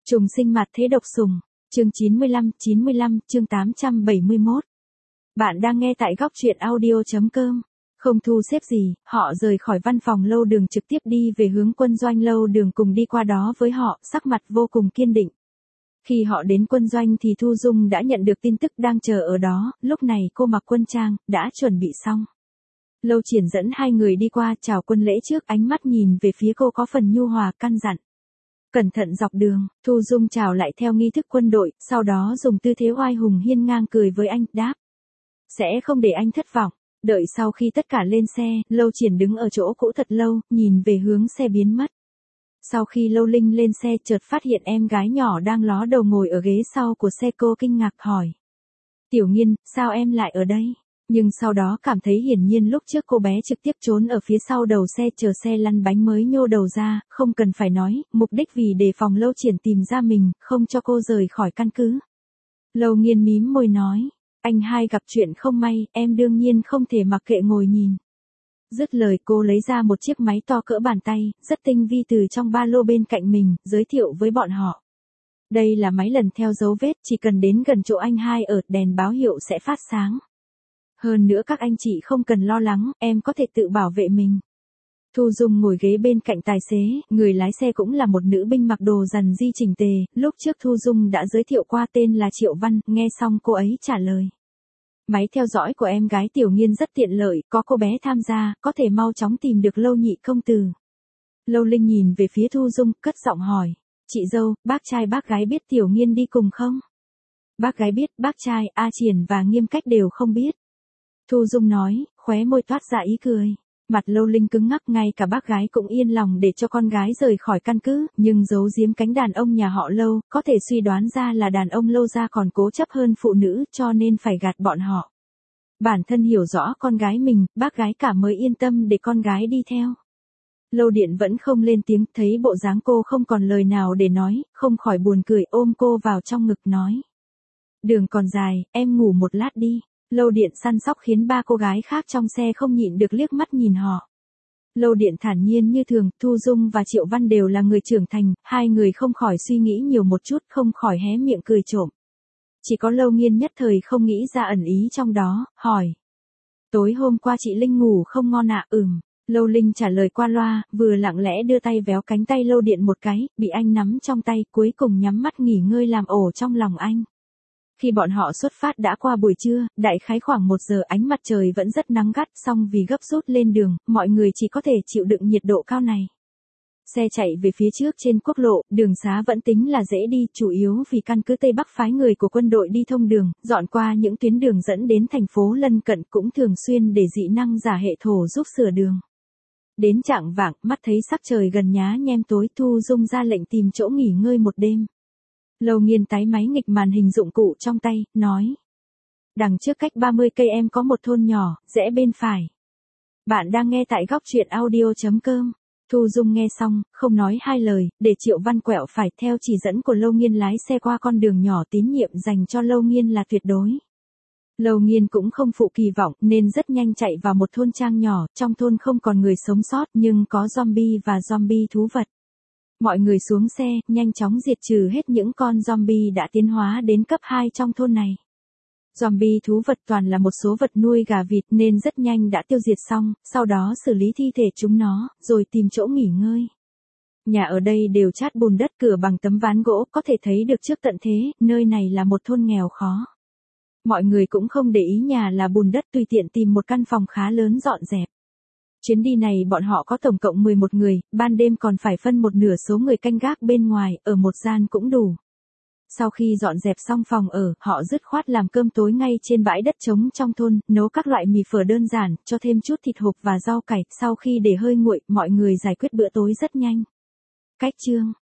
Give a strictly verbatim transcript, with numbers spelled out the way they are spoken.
Trùng sinh mặt thế độc sủng. Chương chín mươi lăm, chín mươi lăm, chương tám trăm bảy mươi mốt. Bạn đang nghe tại góc truyện audio.com. Không thu xếp gì, họ rời khỏi văn phòng lâu đường trực tiếp đi về hướng quân doanh lâu đường cùng đi qua đó với họ, sắc mặt vô cùng kiên định. Khi họ đến quân doanh thì Thu Dung đã nhận được tin tức đang chờ ở đó, lúc này cô mặc quân trang, đã chuẩn bị xong. Lâu Triển dẫn hai người đi qua chào quân lễ trước, ánh mắt nhìn về phía cô có phần nhu hòa căn dặn. Cẩn thận dọc đường. Thu Dung chào lại theo nghi thức quân đội, sau đó dùng tư thế oai hùng hiên ngang cười với anh, đáp. Sẽ không để anh thất vọng. Đợi sau khi tất cả lên xe, Lâu Triển đứng ở chỗ cũ thật lâu, nhìn về hướng xe biến mất. Sau khi Lâu Linh lên xe chợt phát hiện em gái nhỏ đang ló đầu ngồi ở ghế sau của xe, cô kinh ngạc hỏi. Tiểu Nghiên, sao em lại ở đây? Nhưng sau đó cảm thấy hiển nhiên lúc trước cô bé trực tiếp trốn ở phía sau đầu xe chờ xe lăn bánh mới nhô đầu ra, không cần phải nói, mục đích vì đề phòng Lâu Triển tìm ra mình, không cho cô rời khỏi căn cứ. Lâu Nghiên mím môi nói, anh hai gặp chuyện không may, em đương nhiên không thể mặc kệ ngồi nhìn. Dứt lời cô lấy ra một chiếc máy to cỡ bàn tay, rất tinh vi từ trong ba lô bên cạnh mình, giới thiệu với bọn họ. Đây là máy lần theo dấu vết, chỉ cần đến gần chỗ anh hai ở, đèn báo hiệu sẽ phát sáng. Hơn nữa các anh chị không cần lo lắng, em có thể tự bảo vệ mình. Thu Dung ngồi ghế bên cạnh tài xế, người lái xe cũng là một nữ binh mặc đồ rằn di chỉnh tề, lúc trước Thu Dung đã giới thiệu qua tên là Triệu Văn, nghe xong cô ấy trả lời. Máy theo dõi của em gái Tiểu Nghiên rất tiện lợi, có cô bé tham gia, có thể mau chóng tìm được Lâu nhị công tử. Lâu Linh nhìn về phía Thu Dung, cất giọng hỏi, chị dâu, bác trai bác gái biết Tiểu Nghiên đi cùng không? Bác gái biết, bác trai, A Triển và Nghiêm Cách đều không biết. Thu Dung nói, khóe môi toát ra ý cười. Mặt Lâu Linh cứng ngắc, ngay cả bác gái cũng yên lòng để cho con gái rời khỏi căn cứ, nhưng giấu giếm cánh đàn ông nhà họ Lâu, có thể suy đoán ra là đàn ông Lâu gia còn cố chấp hơn phụ nữ, cho nên phải gạt bọn họ. Bản thân hiểu rõ con gái mình, bác gái cả mới yên tâm để con gái đi theo. Lâu Điện vẫn không lên tiếng, thấy bộ dáng cô không còn lời nào để nói, không khỏi buồn cười, ôm cô vào trong ngực nói. Đường còn dài, em ngủ một lát đi. Lâu Điện săn sóc khiến ba cô gái khác trong xe không nhịn được liếc mắt nhìn họ. Lâu Điện thản nhiên như thường, Thu Dung và Triệu Văn đều là người trưởng thành, hai người không khỏi suy nghĩ nhiều một chút, không khỏi hé miệng cười trộm. Chỉ có Lâu Nghiên nhất thời không nghĩ ra ẩn ý trong đó, hỏi. Tối hôm qua chị Linh ngủ không ngon ạ? Ừm. Lâu Linh trả lời qua loa, vừa lặng lẽ đưa tay véo cánh tay Lâu Điện một cái, bị anh nắm trong tay, cuối cùng nhắm mắt nghỉ ngơi làm ổ trong lòng anh. Khi bọn họ xuất phát đã qua buổi trưa, đại khái khoảng một giờ, ánh mặt trời vẫn rất nắng gắt, song vì gấp rút lên đường, mọi người chỉ có thể chịu đựng nhiệt độ cao này. Xe chạy về phía trước trên quốc lộ, đường xá vẫn tính là dễ đi, chủ yếu vì căn cứ Tây Bắc phái người của quân đội đi thông đường, dọn qua những tuyến đường dẫn đến thành phố lân cận, cũng thường xuyên để dị năng giả hệ thổ giúp sửa đường. Đến chạng vạng, mắt thấy sắc trời gần nhá nhem tối, Thu Dung ra lệnh tìm chỗ nghỉ ngơi một đêm. Lâu Nghiên tái máy nghịch màn hình dụng cụ trong tay, nói. Đằng trước cách ba mươi cây em có một thôn nhỏ, rẽ bên phải. Bạn đang nghe tại góc truyện audio.com. Thu Dung nghe xong, không nói hai lời, để Triệu Văn quẹo phải theo chỉ dẫn của Lâu Nghiên lái xe qua con đường nhỏ, tín nhiệm dành cho Lâu Nghiên là tuyệt đối. Lâu Nghiên cũng không phụ kỳ vọng nên rất nhanh chạy vào một thôn trang nhỏ, trong thôn không còn người sống sót nhưng có zombie và zombie thú vật. Mọi người xuống xe, nhanh chóng diệt trừ hết những con zombie đã tiến hóa đến cấp hai trong thôn này. Zombie thú vật toàn là một số vật nuôi gà vịt nên rất nhanh đã tiêu diệt xong, sau đó xử lý thi thể chúng nó, rồi tìm chỗ nghỉ ngơi. Nhà ở đây đều chát bùn đất, cửa bằng tấm ván gỗ, có thể thấy được trước tận thế, nơi này là một thôn nghèo khó. Mọi người cũng không để ý nhà là bùn đất, tùy tiện tìm một căn phòng khá lớn dọn dẹp. Chuyến đi này bọn họ có tổng cộng mười một người, ban đêm còn phải phân một nửa số người canh gác bên ngoài, ở một gian cũng đủ. Sau khi dọn dẹp xong phòng ở, họ dứt khoát làm cơm tối ngay trên bãi đất trống trong thôn, nấu các loại mì phở đơn giản, cho thêm chút thịt hộp và rau cải, sau khi để hơi nguội, mọi người giải quyết bữa tối rất nhanh. Cách chương